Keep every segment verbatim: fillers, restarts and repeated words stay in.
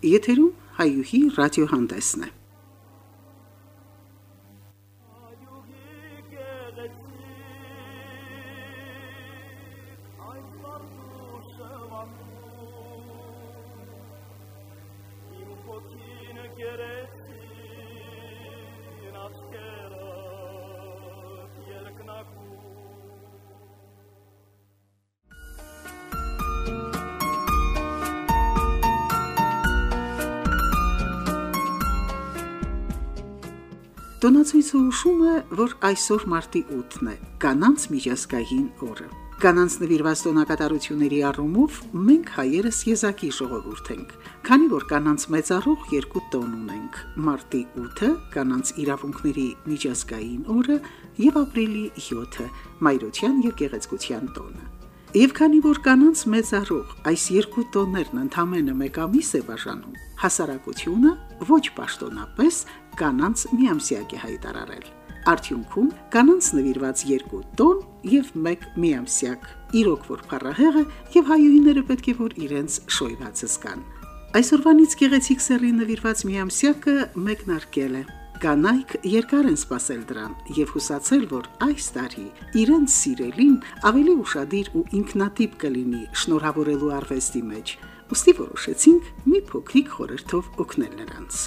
Եթերում հայուհի ռադիոհանդեսն է։ Տոնացույցը հուշում է, որ այսօր մարտի ութն է, կանանց միջազգային օրը։ Կանանց նվիրված տոնակատարությունների առումով մենք հայերս եզակի ժողովուրդ ենք, քանի որ կանանց մեծարող երկու տոն ունենք՝ մարտի ութը, կանանց իրավունքների միջազգային օրը, եւ ապրիլի յոթը, մայրության եւ գեղեցկության տոնը։ Եվ քանի որ կանանց մեծարող այս երկու տոներն ընդամենը մեկ ամիս է բաժանում, հասարակությունը ոչ պաշտոնապես կանանց միամսյակ է հայտարարել։ Արդյունքում կանանց նվիրված երկու տոն եւ մեկ միամսյակ։ Իրոք որ փառահեղ է եւ հայուհիները պետք է որ իրենց շոյվածը զգան։ Այսօրվանից գեղեցիկ սեռի նվիրված միամսյակը մեկնարկել է։ Կանայք երկար են սպասել դրան եւ հուսացել, որ այս տարի իրենց սիրելին ավելի ուշադիր ու ինքնատիպ կլինի շնորհավորելու արվեստի մեջ։ Ուստի որոշեցինք մի փոքրիկ խորհրդով օգնել նրանց։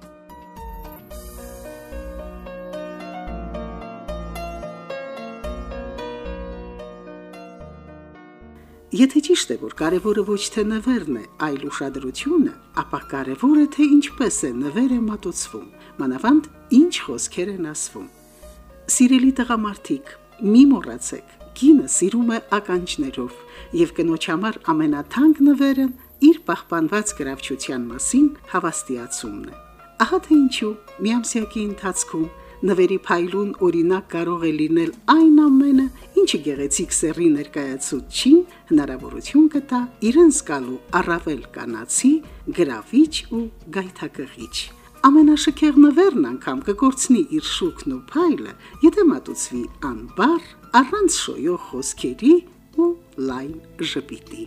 Եթե ճիշտ է, որ կարևորը ոչ թե նվերն է, այլ ուշադրությունը, ապա կարևոր է, թե ինչպես է նվերը մատուցվում, մանավանդ ինչ խոսքեր են ասվում։ Սիրելի տղամարդիկ, մի մոռացեք, կինը սիրում է ականջներով, եւ կնոջ համար ամենաթանկ նվերը իր պահպանված գրավչության մասին հավաստիացումն է։ Ահա թե ինչու միամսյակի ընթացքում նվերի փայլուն օրինակ կարող է լինել այն ամենը, ինչը գեղեցիկ սեռի ներկայացուցչին հնարավորություն կտա իրեն զգալու առավել կանացի, գրավիչ ու գայթակղիչ։ Ամենաշքեղ նվերն անգամ կկորցնի իր շուքն ու փայլը, եթե մատուցվի անբար, առանց շոյող խոսքերի ու լայն ժպիտի։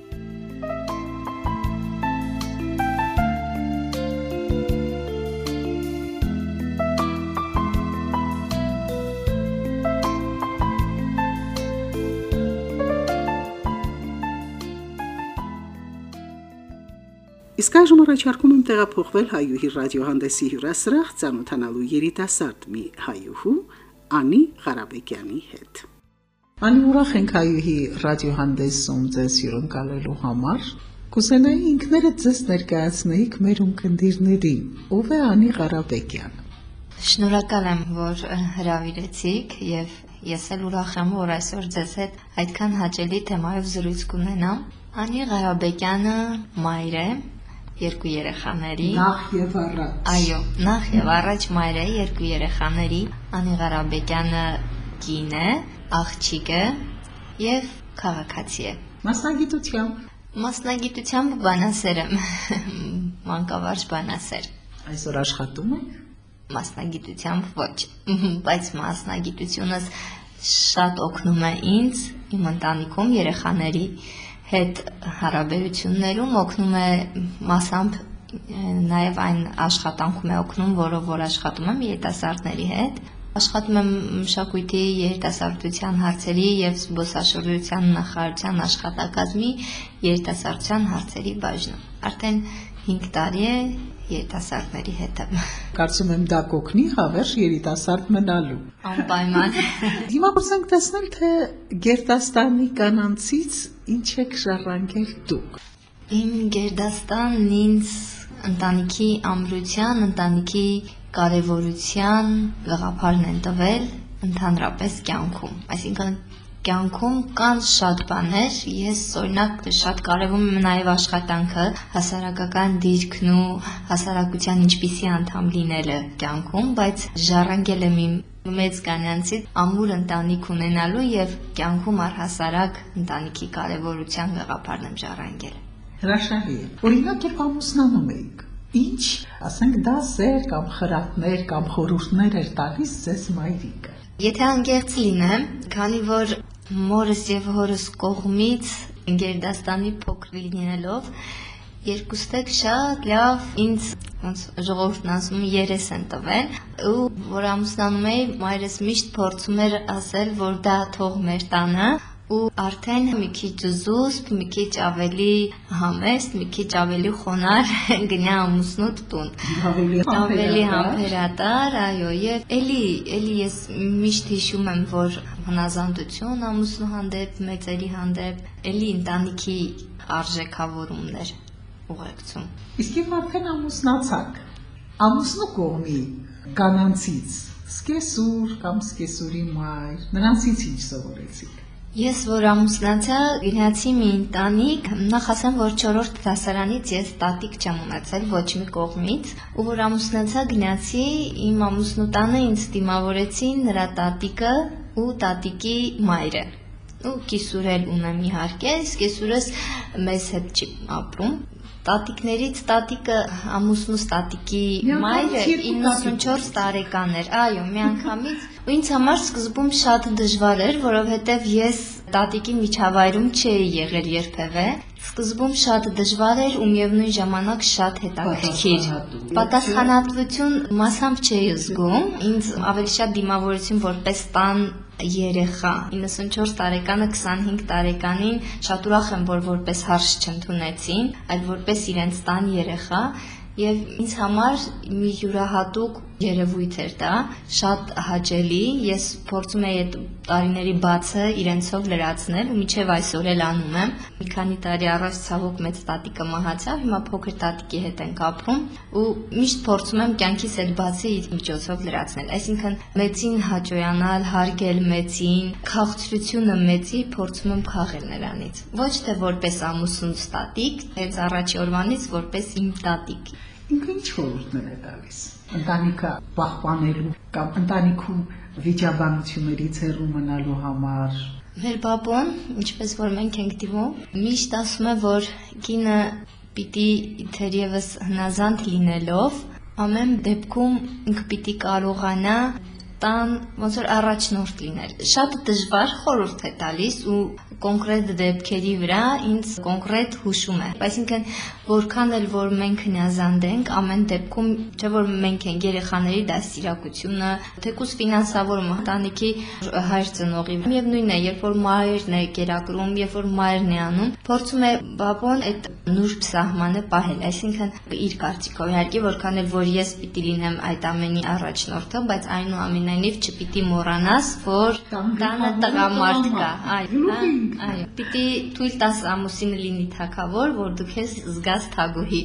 Իսկ այժմ առաջարկում եմ տեղափոխվել հայուհի ռադիոհանդեսի հյուրասրահ ծանոթանալու երիտասարդ մի հայուհու Անի Ղարաբեկյանի հետ։ Անի, ուրախ ենք հայուհի ռադիոհանդեսում ձեզ հյուրընկալելու համար։ Կուզենայի ինքներդ ձեզ ներկայացնեիք մեր ունկնդիրներին։ Ով է Անի Ղարաբեկյանը։ Շնորհակալ եմ, որ հրավիրեցիք եւ ես էլ ուրախ եմ, որ այսօր ձեզ հետ այդքան հաճելի թեմայով զրույց կունենամ։ Անի Ղարաբեկյանը մայր է երկու երեխաների։ Նախ եւ առաջ։ Այո, նախ եւ առաջ մայր է երկու երեխաների։ Անի Ղարաբեկյանը կին է, աղջիկ է եւ քաղաքացի է։ Մասնագիտությամբ։ Մասնագիտությամբ բանասեր եմ։ Մանկավարժ բանասեր։ Այսօր աշխատում եք։ Մասնագիտությամբ ոչ, բայց մասնագիտությունս շատ օգնում է ինձ, իմ ընտանիքում երեխաների հետ հարաբերություններում, օգնում է մասամբ նաև այն աշխատանքում է օգնում, որով որ աշխատում եմ երիտասարդների հետ։ Աշխատում եմ մշակույթի, երիտասարդության հարցերի եւ զբոսաշրջության նախարարության աշխատակազմի երիտասարդության հարցերի բաժնում։ Արդեն հինգ տարի է երիտասարդների հետ եմ։ Կարծում եմ դա կօգնի հավերժ երիտասարդ մնալու։ Անպայման։ Հիմա կուզենք տեսնել, թե Գերդաստանի կանանցից ինչ եք ժառանգել դուք։ Իմ Գերդաստանն ինձ ընտանիքի ամրության, ընտանիքի կարևորության գաղափարն են տվել ընդհանրապես կյանքում։ Այսինքն կյանքում կան շատ բաներ, ես օրինակ շատ կարևորում եմ նաև աշխատանքը, հասարակական դիրքն ու հասարակության ինչպիսի անդամ լինելը կյանքում, բայց ժառանգել եմ իմ մեծ կանանցից ամուր ընտանիք ունենալու եւ կյանքում առհասարակ ընտանիքի կարևորության գաղափարն եմ ժառանգել։ Հրաշալի է։ Օրինակ, երբ ամուսնանում էիք, ինչ, ասենք, դասեր կամ խրատներ կամ խորհուրդներ էր տալիս ձեզ մայրիկը։ Եթե անկեղծ լինեմ, քանի որ մորս եւ հորս կողմից Գերդաստանի փոքր լինելով Երկուստ եք շատ լավ ինձ ոնց ժողովուրդն ասում երես են տվել ու որ ամուսնանում էի մայրս միշտ փորձում էր ասել որ դա թող մեր տանը ու արդեն մի քիչ զուսպ, մի քիչ ավելի համեստ, մի քիչ ավելի խոնար գնա ամուսնուդ տուն ավելի համբերատար, այո, եւ էլի էլի ես միշտ հիշում եմ որ հնազանդություն ամուսնու հանդեպ, մեծերի հանդեպ, էլի ընտանիքի արժեքավորումներ ուղեկցում։ Իսկ երբ արդեն ամուսնացաք, ամուսնու կողմի կանանցից սկեսուր կամ սկեսուրի մայր, նրանցից ինչ սովորեցիք։ Ես որ ամուսնացա, գնացի մի ընտանիք, նախ ասեմ, որ չորրորդ դասարանից ես տատիկ չեմ ունեցել ոչ մի կողմից, ու որ ամուսնացա, գնացի իմ ամուսնու տանը ինձ դիմավորեցին նրա տատիկը ու տատիկի մայրը։ Ու կիսուր էլ ունեմ իհարկե, կիսուրս մեզ հետ չի ապրում։ Տատիկներից տատիկը ամուսնուս տատիկի մայրը իննսունչորս տարեկան էր, այո, միանգամից ու ինձ համար սկզբում շատ դժվար էր, որովհետև ես տատիկի միջավայրում չէի եղել երբևէ, սկզբում շատ դժվար էր ու միևնույն ժամանակ շատ հետաքրքիր։ Պատասխանատվություն մասամբ չէի զգում, ինձ ավելի շատ դիմավորություն որպես տան երեխա, իննսունչորս տարեկանը քսանհինգ տարեկանին շատ ուրախ եմ, որ որպես հարց չընդունեցին, այլ որպես իրենց տան երեխա եւ ինձ համար մի յուրահատուկ երևույթ էր դա, շատ հաճելի, ես փորձում եի այդ տարիների բացը իրենցով լրացնել ու մինչև այսօր էլ անում եմ։ Մի քանի տարի առաջ ցավոք մեծ տատիկը մահացավ, հիմա փոքր տատիկի հետ ենք ապրում ու միշտ փորձում եմ կյանքիս այդ բացը իր միջոցով լրացնել, այսինքն մեծին հաճոյանալ, հարգել մեծին, քաղցրությունը մեծի փորձում եմ քաղել նրանից։ Ոչ թե որպես ամուսնուց տատիկ, հենց առաջի օրվանից որպես իմ տատիկ։ Ինքը ինչ խորհուրդներ է տալիս ընտանիքը պահպանելու կամ ընտանիքում վիճաբանություններից հեռու մնալու համար։ Մեր բաբոն, ինչպես որ մենք ենք դիմում, միշտ ասում է, որ կինը պիտի թերևս հնազանդ լինելով, ամեն դեպքում ինքը պիտի կարողանա տան ոնց որ առաջնորդ լինել։ Շատ դժվար խորհուրդ է տալիս ու կոնկրետ դեպքերի վրա ինձ կոնկրետ հուշում է։ Այսինքն որքան էլ որ մենք հնազանդ ենք, ամեն դեպքում չէ որ մենք ենք երեխաների դաստիարակությունը, թեկուզ ֆինանսավորումը ընտանիքի հայր ծնողի։ Միևնույնն է, երբ որ մայրն է կերակրում, երբ որ մայրն է անում, փորձում է բաբոն այդ նուրբ սահմանը պահել, այսինքն իր կարծիքով իհարկե որքան էլ որ ես պիտի լինեմ այդ ամենի առաջնորդը, բայց այնուամենայնիվ չպիտի մոռանաս, որ տանը տղամարդ կա, այո, այո, պիտի թույլ տաս ամուսինը լինի թագավոր, որ դու քեզ զգաս թագուհի։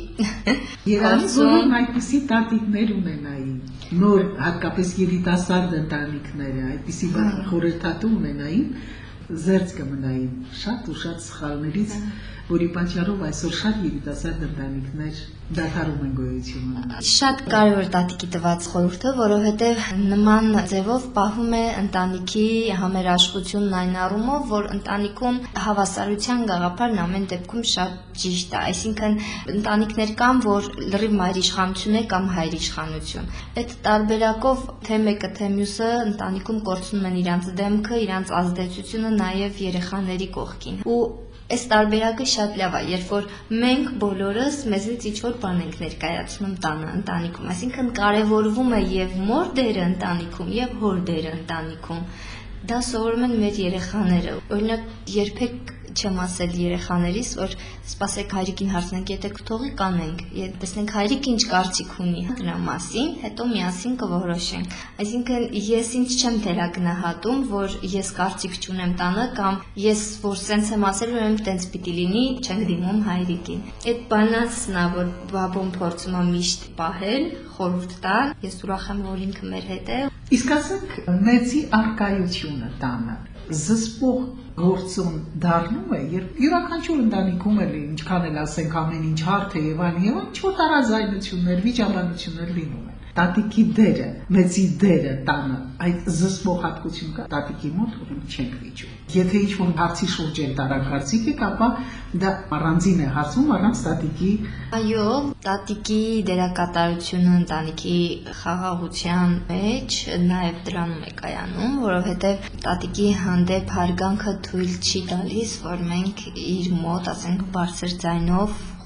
Երազում այդպիսի տատիկներ ունենային, նոր հատկապես երիտասարդ ընտանիքները, այդպիսի խորհրդատու ունենային, զերծ կմնային շատ ու շատ սխալներից, որի պատճառով այսօր շատ երիտասարդ ընտանիքներ դադարում են գոյություն ունենալ։ Շատ կարևոր տատիկի տված խորհուրդը, որովհետև նման ձևով պահում է ընտանիքի համերաշխությունն այն առումով, որ ընտանիքում հավասարության գաղափարն ամեն դեպքում շատ ճիշտ է, այսինքն ընտանիքներ կան, որ լրիվ մայրիշխանություն է կամ հայրիշխանություն։ Այդ տարբերակով թե մեկը թե մյուսը ընտանիքում կորցնում են իրանց դեմքը, իրանց ազդեցությունը նաև երեխաների կողքին։ Ու այս տարբերակը շատ լավ է, երբ որ մենք բոլորս մեզնից ինչ-որ բան ենք ներկայացնում տանը, ընտանիքում, այսինքն կարևորվում է եւ մոր դերը ընտանիքում եւ հոր դերը ընտանիքում։ Դա սովորում են մեր երեխաները։ Օրինակ, երբեք չեմ ասել երեխաներիս, որ սպասեք հայրիկին հարցնենք, եթե կթողի կանենք, տեսնենք հայրիկը ինչ կարծիք ունի դրա մասին, հետո միասին կորոշենք։ Այսինքն ես ինչ չեմ թերագնահատում, որ ես կարծիք չունեմ տանը կամ ես որ սենց եմ ասել, ուրեմն տենց պիտի լինի, չենք դիմում հայրիկին։ Այդ բալանսն է, որ բաբոն փորձում է միշտ պահել, խորհուրդ տալ, ես ուրախ եմ, որ ինքը մեր հետ է։ Իսկ ասենք մեծի արկայությունը տանը զսպող գործոն դառնում է, երբ յուրաքանչյուր ընտանիքում էլ ինչքան էլ ասենք ամեն ինչ հարթ է եւ այլն եւ ինչ-որ տարաձայնություններ, վիճաբանություններ լինում են։ Տատիկի դերը, մեծի դերը տանը, այդ զսպող հատկություն կա տատիկի մոտ, ուրեմն չենք վիճում։ Եթե ինչ-որ հարցի շուրջ են տարակարծիք եք, ապա դա առանձին է հարցում առանց տատիկի։ Այո, տատիկի դերակատարությունը ընտանիքի խաղաղության մեջ նաև դրանում է կայանում, որովհետև տատիկի հանդեպ հարգանքը թույլ չի տալիս, որ մենք իր մոտ, ասենք, բարձր ձայնով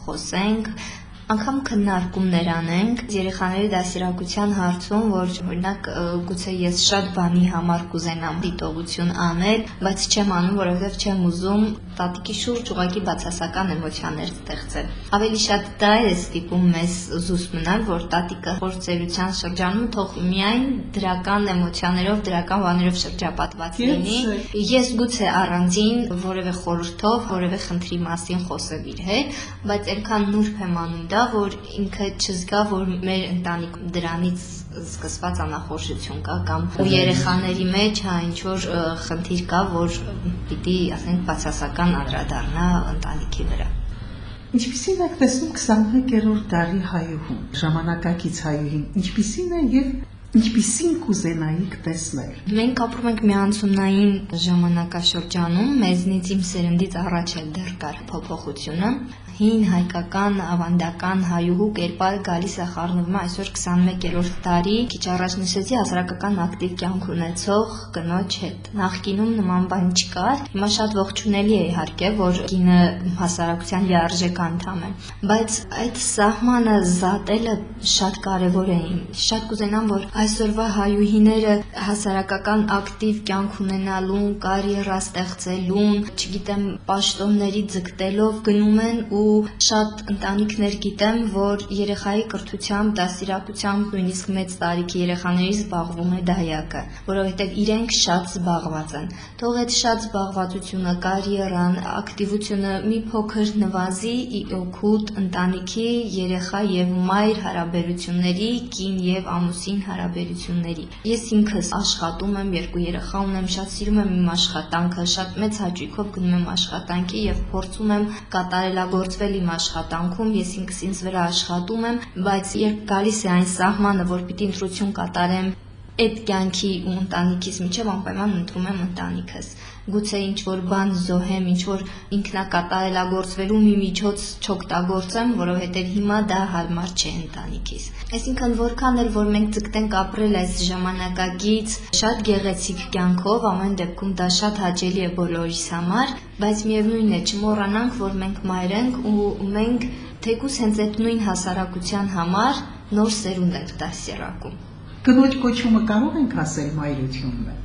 խոսենք, անգամ քննարկումներ անենք երեխաների դաստիարակության հարցում, որ օրինակ գուցե ես շատ բանի համար կուզենամ դիտողություն անել, բայց չեմ անում, որովհետև չեմ ուզում տատիկի շուրջ ուղղակի բացասական էմոցիաներ ստեղծել։ Ավելի շատ դա է ստիպում մեզ զուս մնալ, որ տատիկը փորձերության շրջանում թող միայն դրական էմոցիաներով, դրական բաներով շրջապատված լինի։ Ես գուցե առանձին որևէ խորհրդով, որևէ խնդրի մասին խոսեմ իր հետ, բայց այնքան նուրբ եմ անում դա, որ ինքը չզգա, որ մեր ընտանիքում դրանից սկսված անախորժություն կա կամ ու երեխաների մեջ հա ինչ որ խնդիր կա, որ պիտի ասենք բացասական անդրադառնա ընտանիքի վրա։ Ինչպիսին եք տեսնում քսանմեկերորդ դարի հայուհուն, ժամանակակից հայուհին, ինչպիսին է եւ ինչպիսին կուզենայիք տեսնել։ Մենք ապրում ենք միանցումնային ժամանակաշրջանում, մեզնից իմ սերնդից առաջ էլ դեռ կար փոփոխությունը։ Հին հայկական ավանդական հայուհու կերպարը գալիս է խառնվում այսօր քսանմեկերորդ դարի, քիչ առաջ նշեցի հասարակական ակտիվ կյանք ունեցող կնոջ հետ։ Նախկինում նման բան չկար, հիմա շատ ողջունելի է իհարկե, որ կինը հասարակության լիարժեք անդամ է, բայց այդ սահմանը զատելը շատ կարևոր է։ Շատ կուզենամ, որ այսօրվա հայուհիները հասարակական ակտիվ կյանք ունենալուն, կարիերա ստեղծելուն, չգիտեմ, պաշտոնների ձգտելով գնում են ու շատ ընտանիքներ գիտեմ, որ երեխայի կրթությամբ, դաստիարակությամբ, նույնիսկ մեծ տարիքի երեխաների զբաղվում է դայակը, որովհետև իրենք շատ զբաղված են։ Թող այդ շատ զբաղվածությունը, կարիերան, ակտիվությունը մի փոքր նվազի օգուտ ընտանիքի, երեխա եւ մայր հարաբերությունների, կին եւ ամուսին հարաբերությունների։ Ես ինքս աշխատում եմ, երկու երեխա ունեմ, շատ սիրում եմ իմ աշխատանքը, շատ մեծ հաճույքով գնում եմ աշխատանքի եւ փորձում եմ կատարելագործվել իմ աշխատանքում, ես ինքս ինձ վրա աշխատում եմ, բայց երբ գալիս է այն սահմանը, որ պիտի ընտրություն կատարեմ այդ կյանքի ու ընտանիքիս միջև, անպայման ընտրում եմ ընտանիքս։ Գուցե ինչ որ բան զոհեմ, ինչ որ ինքնակատարելագործվելու մի միջոց չօգտագործեմ, որովհետև հիմա դա հարմար չէ ընտանիքիս։ Այսինքն որքան էլ որ մենք ձգտենք ապրել այս ժամանակակից շատ գեղեցիկ կյանքով, ամեն դեպքում դա շատ հաճելի է բոլորիս համար, բայց միևնույնն է չմոռանանք, որ մենք մայր ենք ու մենք թեկուզ հենց այդ նույն հասարակության համար նոր սերունդ ենք դաստիարակում։ Կնոջ կոչումը կարող ենք ասել մայրությունն է։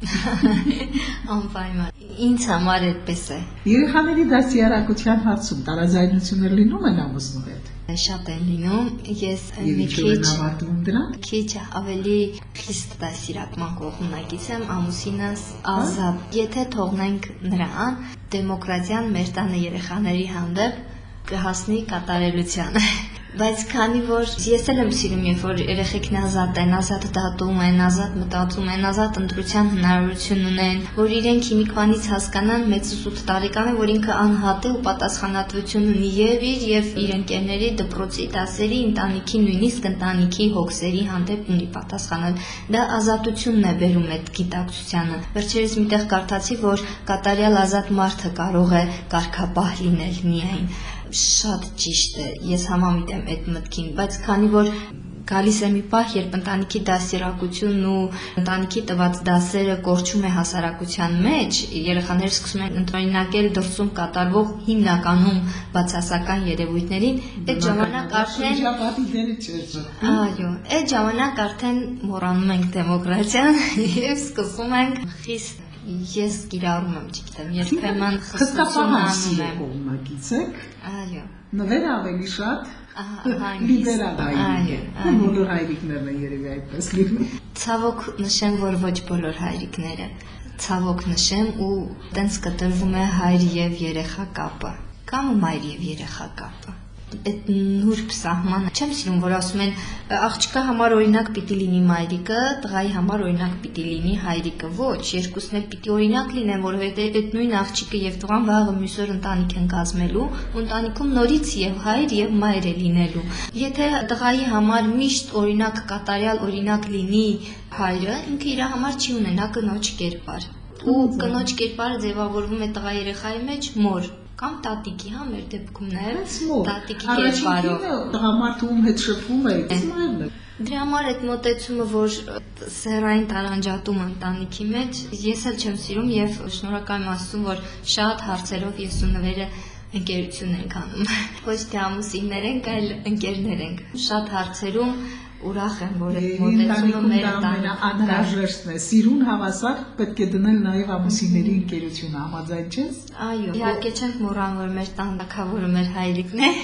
Անպայման։ Ինձ համար այդպես է։ Երեխաների դաստիարակության հարցում տարաձայնություններ լինում են ամուսնու հետ։ Շատ են լինում, ես մի քիչ քիչ ավելի խիստ դաստիարակման կողմնակից եմ, ամուսինս ազատ։ Եթե թողնենք նրան, դեմոկրատիան մեր տանը երեխաների հանդեպ կհասնի կատարելության։ Բայց քանի որ ես էլ եմ սիրում, երբ որ երեխեքն ազատ են, ազատ դատում են, ազատ մտածում են, ազատ ընտրության հնարավորություն ունեն, որ իրենք հիմիկվանից հասկանան մեծ ութ տարեկանը, որ ինքը անհատ է ու պատասխանատվություն ունի եւ իր եւ իր ընկերների, դպրոցի, դասերի, ընտանիքի, նույնիսկ ընտանիքի հոգսերի հանդեպ ունի պատասխանել։ Դա ազատությունն է բերում այդ գիտակցությանը։ Վերջերս միտեղ կարդացի, որ կատարյալ ազատ մարդը կարող է կարգապահ լինել միայն։ Շատ ճիշտ է, ես համամիտ եմ այդ մտքին, բայց քանի որ գալիս է մի պահ, երբ ընտանիքի դաստիարակությունն ու ընտանիքի տված դասերը կորչում է հասարակության մեջ, երեխաները սկսում են ընդօրինակել դրսում կատարվող հիմնականում բացասական երևույթներին, այդ ժամանակ արդեն այո, այդ ժամանակ արդեն մոռանում ենք դեմոկրատիան եւ սկսում ենք խիստ ես կիրառում եմ, չգիտեմ, երբեմն խստություն անում եմ։ Կողմնակից եք։ Այո։ Նվերը ավելի շատ լիբերալ հայրիկ։ Բոլոր հայրիկներն են երևի այդպես լինում։ Ցավոք նշեմ, որ ոչ բոլոր հայրիկները։ Ցավոք նշեմ ու տենց կտրվում է հայր եւ երեխա կապը, կամ մայր եւ երեխա կապը։ Այդ նուրբ սահմանը չեմ սիրում, որ ասում են աղջկա համար օրինակ պիտի լինի մայրիկը, տղայի համար օրինակ պիտի լինի հայրիկը։ Ոչ, երկուսն էլ պիտի օրինակ լինեն, որովհետև այդ նույն աղջիկը եւ տղան վաղը մյուս օր ընտանիք են կազմելու, ու ընտանիքում նորից եւ հայր եւ մայր է լինելու։ Եթե տղայի համար միշտ օրինակ կատարյալ օրինակ լինի հայրը, ինքը իր համար չի ունենա կնոջ կերպար։ Ու կնոջ կերպարը ձևավորվում է տղա երեխայի մեջ մոր կամ տատիկի, հա, մեր դեպքում նաև տատիկի կերպարով։ Տղամարդու հետ շփվում է, իսկ դրա համար այդ մոտեցումը, որ սեռային տարանջատում ընտանիքի մեջ, ես էլ չեմ սիրում եւ շնորհակալ եմ Աստծուն, որ շատ հարցերով ես ու նվերը ընկերություն ենք անում։ Ոչ թե ամուսիններ ենք, այլ ընկերներ ենք։ Շատ հարցերում ուրախ եմ, որ այդ մոտեցումը մեր անհրաժեշտն է։ Սիրուն հավասար պետք է դնել նաև ամուսինների ընկերությունը, համաձայն չես։ Այո, իհարկե չենք մոռանում, որ մեր տան թագավորը մեր հայրիկն է,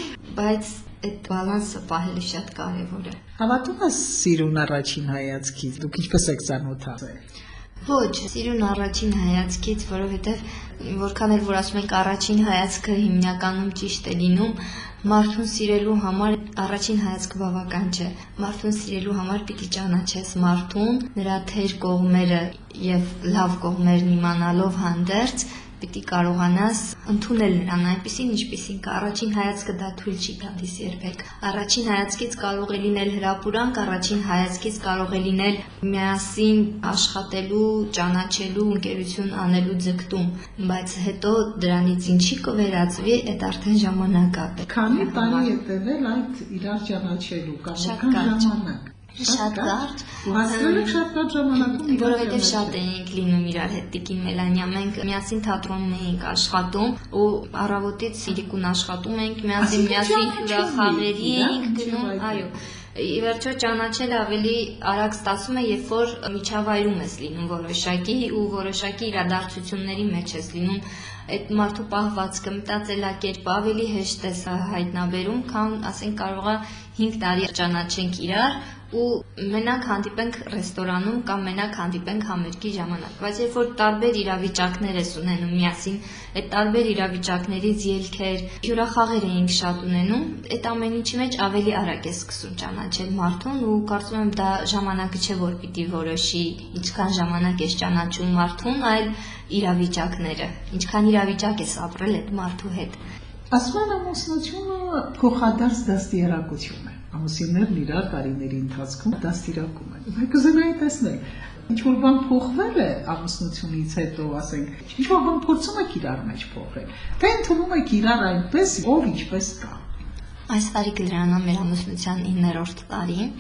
բայց այդ բալանսը պահելը շատ կարևոր է։ Հավատում ես սիրուն առաջին հայացքից, դուք ինչպես եք ծանոթացել։ Ոչ, սիրուն առաջին հայացքից, որովհետև որքան էլ որ ասում ենք առաջին հայացքը հիմնականում ճիշտ է լինում, մարդուն սիրելու համար առաջին հայացքը բավական չէ։ Մարդուն սիրելու համար պիտի ճանաչես մարդուն, նրա թեր կողմերը եւ լավ կողմերն իմանալով հանդերձ պիտի կարողանաս ընդունել նրան այնպիսին, ինչպիսին կա։ Առաջին հայացքը դա թույլ չի տալիս երբեք։ Առաջին հայացքից կարող է լինել հրապուրանք, առաջին հայացքից կարող է լինել միասին աշխատելու, ճանաչելու, ընկերություն անելու ձգտում, բայց հետո դրանից ինչի կվերածվի, այդ արդեն ժամանակա է։ Քանի տարի է տևել այդ իրար ճանաչելու կամ որքան ժամանակ։ Շատ կարճ, հասնել եք շատ կարճ ժամանակում, որովհետև շատ էինք լինում իրար հետ Տիկին Մելանյան, մենք միասին թատրոնում էինք աշխատում ու առավոտից իրիկուն աշխատում էինք, միասին միասին հյուրախաղերի էինք գնում, այո։ Ի վերջո ճանաչել ավելի արագ ստացվում է, երբ որ միջավայրում ես լինում որոշակի ու որոշակի իրադարձությունների մեջ ես լինում, այդ մարդու պահվածքը, մտածելակերպը ավելի հեշտ է սա հայտնաբերում, քան ասենք կարող է հինգ տարի ճանաչենք իրար ու մենակ հանդիպենք ռեստորանում կամ մենակ հանդիպենք համերգի ժամանակ, բայց երբ որ տարբեր իրավիճակներ ես ունենում միասին, այդ տարբեր իրավիճակներից ելքեր, հյուրախաղեր էինք շատ ունենում, այդ ամեն ինչի մեջ ավելի արագ ես սկսում ճանաչել մարդուն ու կարծում եմ դա ժամանակը չէ, որ պիտի որոշի ինչքան ժամանակ ես ճանաչում մարդուն, այլ իրավիճակները, ինչքան իրավիճակ ես ապրել այդ մարդու հետ։ Ասում են ամուսնությունը փոխադարձ դաստիարակություն է։ Ամուսիններն իրար տարիների ընթացքում դաստիարակում են։ Բայց կուզենայի տեսնել, ինչ-որ բան փոխվել է ամուսնությունից հետո, ասենք, ինչ-որ բան փորձում եք իրար մեջ փոխել, թե ընդունում եք իրար այնպես, ով ինչպես կա։ Այս տարի կլրանա մեր ամուսնության իններորդ տարին։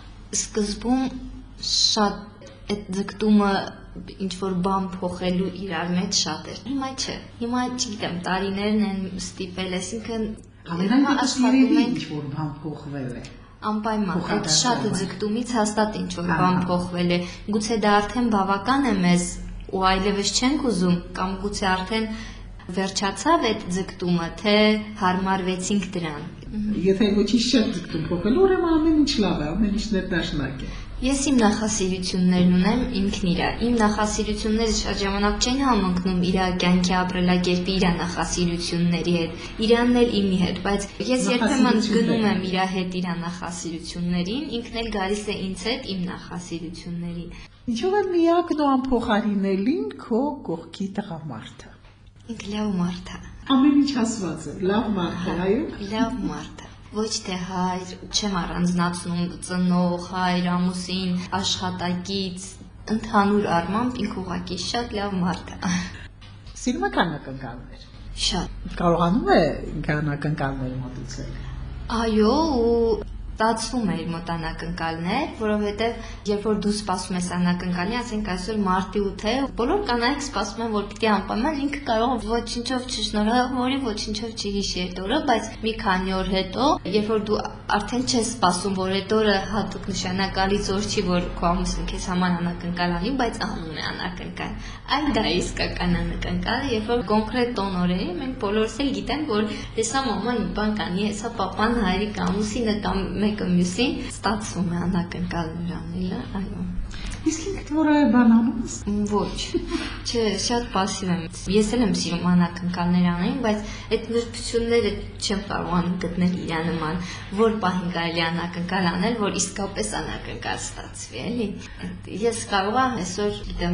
Սկզբում շատ այդ ձգտումը ինչ-որ բան փոխելու իրար մեջ շատ էր։ Հիմա չէ։ Հիմա չգիտեմ, տարիներն են ստիպել, այսինքն աշխատում ենք ինչ-որ բան փոխվել է։ Անպայման, այդ շատ ձգտումից հաստատ ինչ-որ բան փոխվել է։ Գուցե դա արդեն բավական է մեզ ու այլևս չենք ուզում, կամ գուցե արդեն վերջացավ այդ ձգտումը, թե հարմարվեցինք դրան։ Եթե ոչինչ չեք ձգտում փոխել, ուրեմն ամեն ինչ լավ է, ամեն ինչ ներդաշնակ է։ Ես իմ նախասիրություններն ունեմ ինքն իրա։ Իմ նախասիրությունները շատ ժամանակ չեն համընկնում իր կյանքի ապրելակերպի, իր նախասիրությունների հետ, իրանն էլ իմի հետ, բայց ես երբեմն գնում եմ իր հետ իր նախասիրություններին, ինքն էլ գալիս է ինձ հետ իմ նախասիրություններին։ Ինչով է միակն ու անփոխարինելին քո կողքի տղամարդը։ Ինքը լավ մարդ է։ Ամեն ինչ ասված է, լավ մարդ է, այո։ Լավ մարդ է։ Ոչ թե հայր, չեմ առանձնացնում ծնող, հայր, ամուսին, աշխատակից, ընդհանուր առմամբ ինքը ուղղակի շատ լավ մարդ է։ Սիրում եք անակնկալներ։ Շատ։ Կարողանում է անակնկալներ մոտեցնել։ Այո, ու ստացվում է իր մոտ անակնկալներ, որովհետև երբ որ դու սպասում ես անակնկալի, ասենք այսօր մարտի ութ է, բոլոր կանայք սպասում են, որ պիտի անպայման ինքը կարող ոչինչով չշնորհավորի, ոչինչով չհիշի այդ օրը, բայց մի քանի օր հետո, երբ որ դու արդեն չես սպասում, որ այդ օրը հատուկ նշանակալից օր չի, որ քո ամուսինը քեզ համար անակնկալ անի, բայց անում է անակնկալ։ Այլ դա իսկական անակնկալը, երբ որ կոնկրետ տոնորի մենք բոլորս էլ գիտենք, որ հեսա մաման մի բան կանի, հեսա պապան, հայրիկ, ամուսինը կամ մեկը մյուսին ստացվում է անակնկալներ անելը, այո։ Իսկ ինքդ որ այ բան անում ես։ Ոչ, չէ, շատ պասիվ եմ։ Ես էլ եմ սիրում անակնկալներ անել, բայց այդ նրբությունները չեմ կարողանում գտնել իրա նման, որ պահին կարելի անակնկալ անել, որ իսկապես անակնկալ ստացվի, էլի։ Ես կարող եմ այսօր, գիտեմ,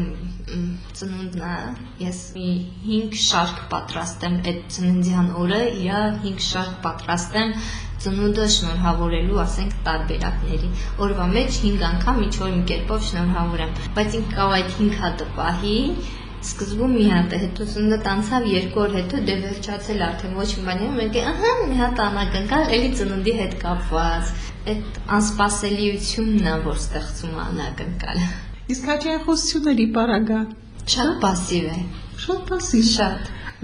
ծնունդն է, ես մի հինգ շարք պատրաստեմ այդ ծննդյան օրը, իրա հինգ շարք պատրաստեմ ծնունդը շնորհավորելու, ասենք, տարբերակների։ Օրվա մեջ հինգ անգամ ինչ-որ մի կերպով շնորհավորեմ, բայց ինքը կարող այդ հինգ հատը պահի, սկզբում մի հատ է, հետո ծնունդը անցավ երկու օր հետո դե վերջացել արդեն ոչ մի բան, մենք ահա մի հատ անակնկալ, էլի ծնունդի հետ կապված, այդ անսպասելիությունն է, որ ստեղծում է անակնկալը։ Իսկ հաճախոսությունների պարագա շատ պասիվ է։ Շատ պասիվ։ Շատ։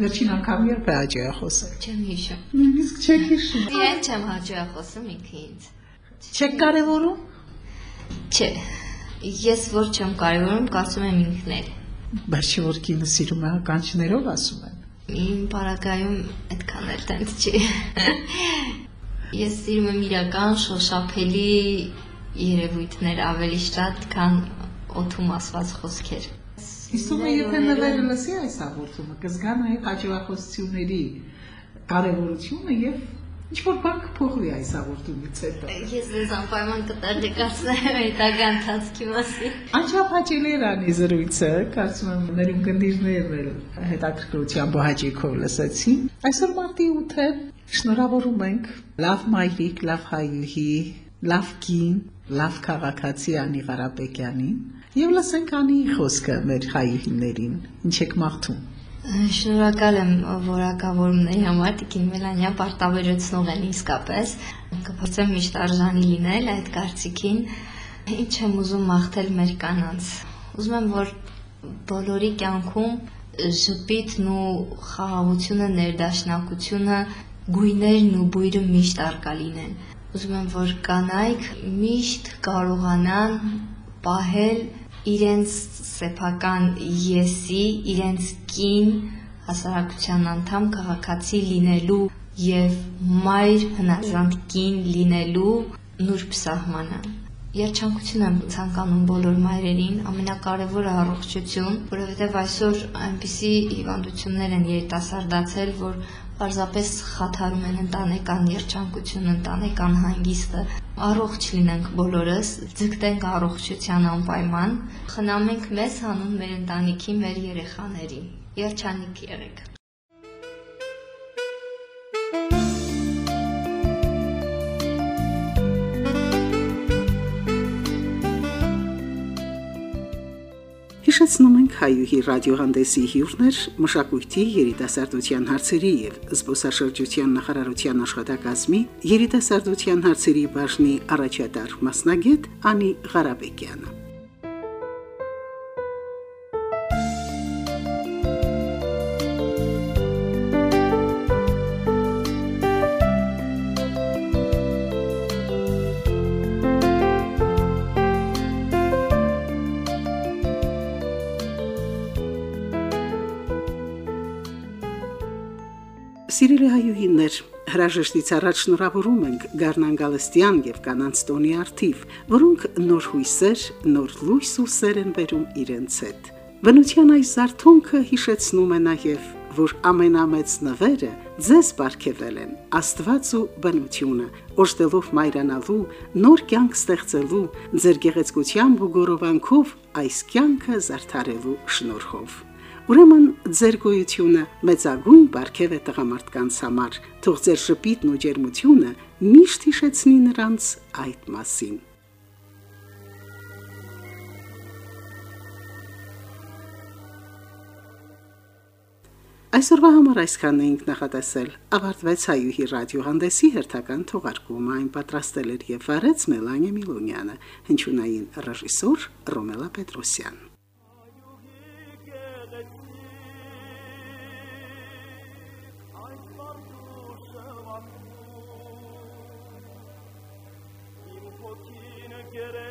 Վերջին անգամ երբ է հաճոյա խոսել։ Չեմ հիշում։ Նույնիսկ չեք հիշում։ Իրեն չեմ հաճոյա խոսում ինքը ինձ։ Չեք կարևորում։ Չէ։ Ես որ չեմ կարևորում, կարծում եմ ինքն էլ։ Բայց չէ որ կինը սիրում է ականջներով ասում են։ Իմ բարակայում այդքան էլ տենց չի։ Ես սիրում եմ իրական շոշափելի երևույթներ ավելի շատ, քան օդում ասված խոսքեր։ Իսկ եթե նվերը լսի այս հաղորդումը, կզգա նաև հաջողությունների կարևորությունը եւ ինչ-որ բան կփոխվի այս հաղորդումից հետո։ Ես ձեզ անպայման կտարդի կարծեմ հետագա ընթացքի մասին։ Անչափ հաճելի էր անի զրույցը, կարծում եմ ներում գնդիրներն էլ հետաքրքրությամբ ու հաճույքով լսեցին։ Այսօր մարտի ութը, շնորհավորում ենք լավ մայրիկ, լավ հայուհի, լավ կին, լավ քաղաքացի Անի Ղարաբեկյանին եւ լսենք Անի խոսքը մեր հայուհիներին, ինչ եք մաղթում։ Շնորհակալ եմ որակավորումների համար, Տիկին Մելանյան պարտավորեցնող են իսկապես։ Կփորձեմ միշտ արժանի լինել այդ կարծիքին։ Ինչ եմ ուզում մաղթել մեր կանանց։ Ուզում եմ, որ բոլորի կյանքում ժպիտն ու խաղաղությունը, ներդաշնակությունը, գույներն ու բույրը միշտ արկա լինեն։ Ուզում եմ, որ կանայք միշտ կարողանան պահել իրենց սեփական եսի, իրենց կին, հասարակության անդամ, քաղաքացի լինելու եւ մայր հնազանդ կին լինելու նուրբ սահմանը։ Երջանկություն եմ ցանկանում բոլոր մայրերին, ամենակարևորը առողջություն, որովհետև այսօր այնպիսի հիվանդություններ են երիտասարդացել, որ պարզապես խաթարում են ընտանեկան երջանկությունը, ընտանեկան հանգիստը։ Առողջ լինենք բոլորս, ձգտենք առողջության անպայման, խնամենք մեզ հանուն մեր ընտանիքի, մեր երեխաների։ Երջանիկ եղեք։ Հիշեցնում ենք հայուհի ռադիոհանդեսի հյուրներ մշակույթի, երիտասարդության հարցերի եւ զբոսաշրջության նախարարության աշխատակազմի երիտասարդության հարցերի բաժնի առաջատար մասնագետ Անի Ղարաբեկյանը։ Սիրելի հայուհիներ, հրաժեշտից առաջ շնորհավորում ենք Գառնան Գալստյան եւ կանանց տոնի արթիվ, որոնք նոր հույսեր, նոր լույս ու սեր են բերում իրենց հետ։ Բնության այս զարթոնքը հիշեցնում է նաեւ, որ ամենամեծ նվերը ձեզ բարգեւել են Աստված ու բնությունը, օժտելով մայրանալու, նոր կյանք ստեղծելու, ձեր գեղեցկությամբ ու գորովանքով այս կյանքը զարդարելու շնորհով։ Ուրեմն ձեր գոյությունը մեծագույն բարգև է տղամարդկանց համար, թող ձեր շփիտն ու ջերմությունը միշտ հիշեցնի նրանց այդ մասին։ Այսօրվա համար այսքանն էինք նախատեսել, ավարտվեց հայուհի ռադիոհանդեսի հերթական թողարկումը, այն պատրաստել էր եւ վարեց Մելանիա Միլոնյանը, հնչյունային ռեժիսոր Ռոմելա Պետրոսյան։ Get it.